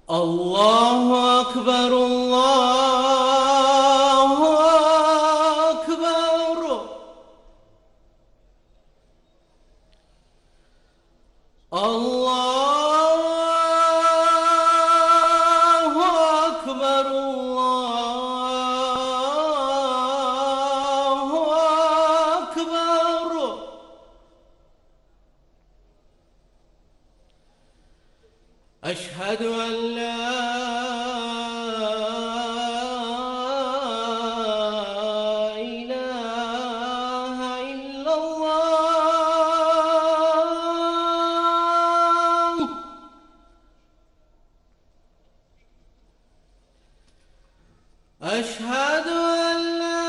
الله أكبر الله أكبر. الله أكبر الله أكبر. أشهد أن لا إله إلا الله. أشهد أن لا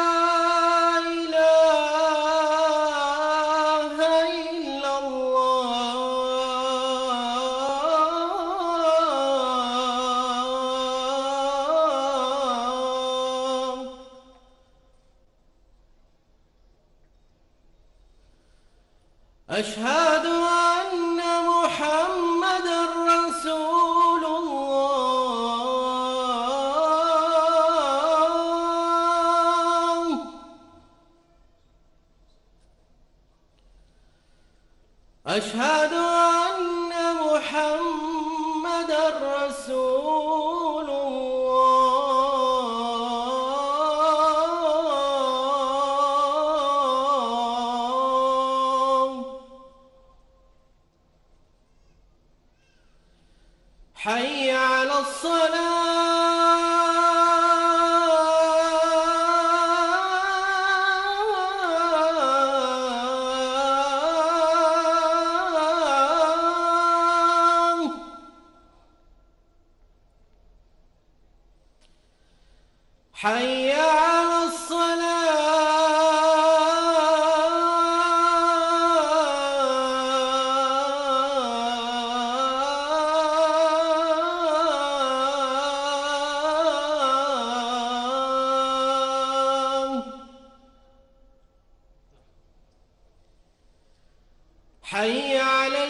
إله إلا الله. أشهد أن محمدًا رسول الله. أشهد أن محمدًا رسول الله. حي على الصلاة. حي على الصلاة. حي على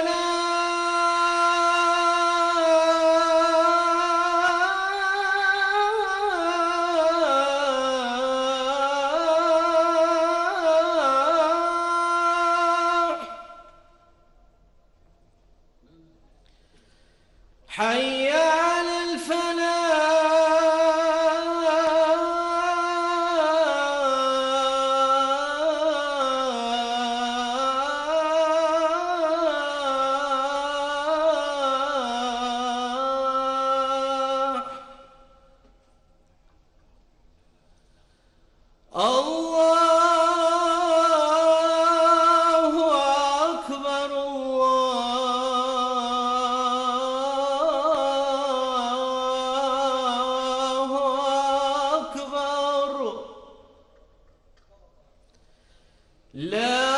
الفلاح. حي على الفلاح. الله أكبر الله أكبر. لا